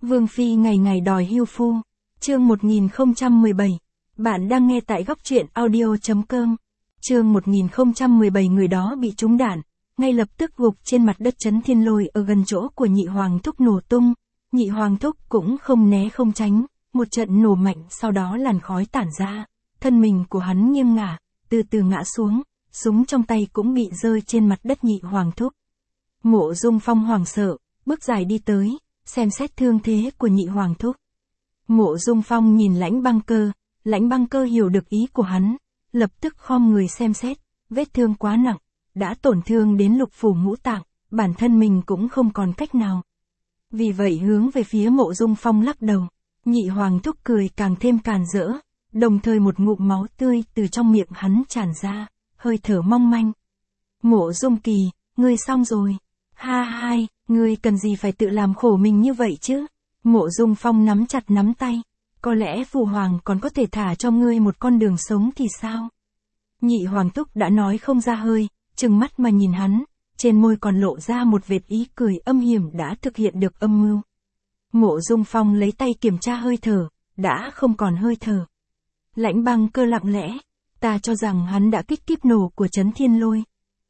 Vương phi ngày ngày đòi hưu phu. Chương 1017. Bạn đang nghe tại góc truyện audio.com. Chương 1017 người đó bị trúng đạn, ngay lập tức gục trên mặt đất Trấn Thiên Lôi ở gần chỗ của Nhị Hoàng Thúc nổ tung. Nhị Hoàng Thúc cũng không né không tránh, một trận nổ mạnh sau đó làn khói tản ra, thân mình của hắn nghiêng ngả, từ từ ngã xuống, súng trong tay cũng bị rơi trên mặt đất Nhị Hoàng Thúc. Mộ Dung Phong hoảng sợ, bước dài đi tới, xem xét thương thế của Nhị Hoàng Thúc. Mộ Dung Phong nhìn Lãnh Băng Cơ hiểu được ý của hắn, lập tức khom người xem xét, vết thương quá nặng, đã tổn thương đến lục phủ ngũ tạng, bản thân mình cũng không còn cách nào. Vì vậy hướng về phía Mộ Dung Phong lắc đầu, Nhị Hoàng Thúc cười càng thêm càn rỡ, đồng thời một ngụm máu tươi từ trong miệng hắn tràn ra, hơi thở mong manh. Mộ Dung Kỳ, ngươi xong rồi. Ha hai, ngươi cần gì phải tự làm khổ mình như vậy chứ? Mộ Dung Phong nắm chặt nắm tay, có lẽ Phụ Hoàng còn có thể thả cho ngươi một con đường sống thì sao? Nhị Hoàng Thúc đã nói không ra hơi, trừng mắt mà nhìn hắn, trên môi còn lộ ra một vệt ý cười âm hiểm đã thực hiện được âm mưu. Mộ Dung Phong lấy tay kiểm tra hơi thở, đã không còn hơi thở. Lãnh Băng Cơ lặng lẽ, ta cho rằng hắn đã kích kíp nổ của Trấn Thiên Lôi.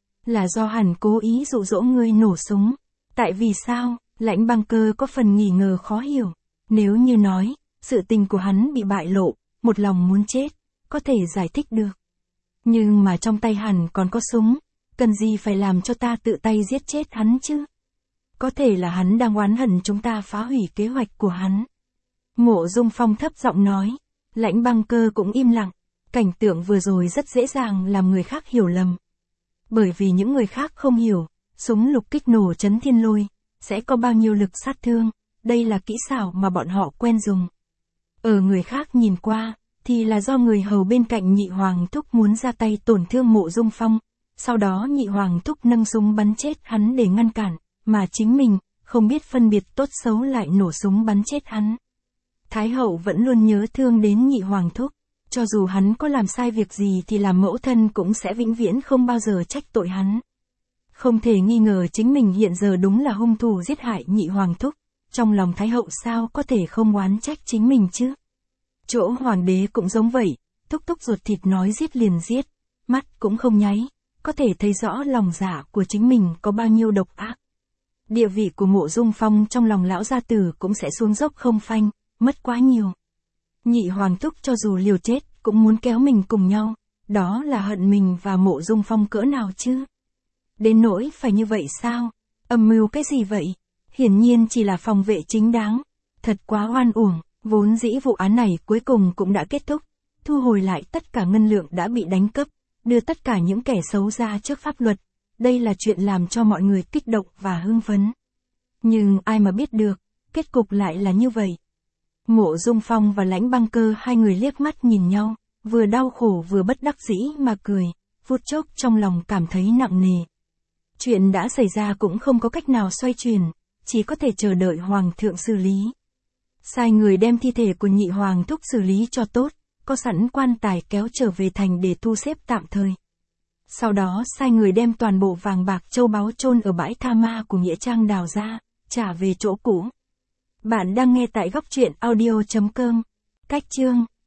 Là do hắn cố ý dụ dỗ ngươi nổ súng. Tại vì sao? Lãnh Băng Cơ có phần nghi ngờ khó hiểu. Nếu như nói, sự tình của hắn bị bại lộ, một lòng muốn chết, có thể giải thích được. Nhưng mà trong tay hắn còn có súng, cần gì phải làm cho ta tự tay giết chết hắn chứ? Có thể là hắn đang oán hận chúng ta phá hủy kế hoạch của hắn. Mộ Dung Phong thấp giọng nói, Lãnh Băng Cơ cũng im lặng, cảnh tượng vừa rồi rất dễ dàng làm người khác hiểu lầm. Bởi vì những người khác không hiểu, súng lục kích nổ Trấn Thiên Lôi, sẽ có bao nhiêu lực sát thương, đây là kỹ xảo mà bọn họ quen dùng. Ở người khác nhìn qua, thì là do người hầu bên cạnh Nhị Hoàng Thúc muốn ra tay tổn thương Mộ Dung Phong, sau đó Nhị Hoàng Thúc nâng súng bắn chết hắn để ngăn cản, mà chính mình, không biết phân biệt tốt xấu lại nổ súng bắn chết hắn. Thái hậu vẫn luôn nhớ thương đến Nhị Hoàng Thúc, cho dù hắn có làm sai việc gì thì làm mẫu thân cũng sẽ vĩnh viễn không bao giờ trách tội hắn. Không thể nghi ngờ chính mình hiện giờ đúng là hung thủ giết hại Nhị Hoàng Thúc, trong lòng Thái hậu sao có thể không oán trách chính mình chứ. Chỗ Hoàng đế cũng giống vậy, thúc thúc ruột thịt nói giết liền giết, mắt cũng không nháy, có thể thấy rõ lòng dạ của chính mình có bao nhiêu độc ác. Địa vị của Mộ Dung Phong trong lòng lão gia tử cũng sẽ xuống dốc không phanh, mất quá nhiều. Nhị Hoàng Thúc cho dù liều chết cũng muốn kéo mình cùng nhau, đó là hận mình và Mộ Dung Phong cỡ nào chứ? Đến nỗi phải như vậy sao? Âm mưu cái gì vậy? Hiển nhiên chỉ là phòng vệ chính đáng. Thật quá oan uổng, vốn dĩ vụ án này cuối cùng cũng đã kết thúc, thu hồi lại tất cả ngân lượng đã bị đánh cắp, đưa tất cả những kẻ xấu ra trước pháp luật. Đây là chuyện làm cho mọi người kích động và hưng phấn. Nhưng ai mà biết được, kết cục lại là như vậy. Mộ Dung Phong và Lãnh Băng Cơ hai người liếc mắt nhìn nhau, vừa đau khổ vừa bất đắc dĩ mà cười, phút chốc trong lòng cảm thấy nặng nề. Chuyện đã xảy ra cũng không có cách nào xoay chuyển, chỉ có thể chờ đợi Hoàng thượng xử lý. Sai người đem thi thể của Nhị Hoàng Thúc xử lý cho tốt, có sẵn quan tài kéo trở về thành để thu xếp tạm thời. Sau đó sai người đem toàn bộ vàng bạc châu báu chôn ở bãi tha ma của Nghĩa Trang đào ra, trả về chỗ cũ. Bạn đang nghe tại góc truyện audio.com. Cách chương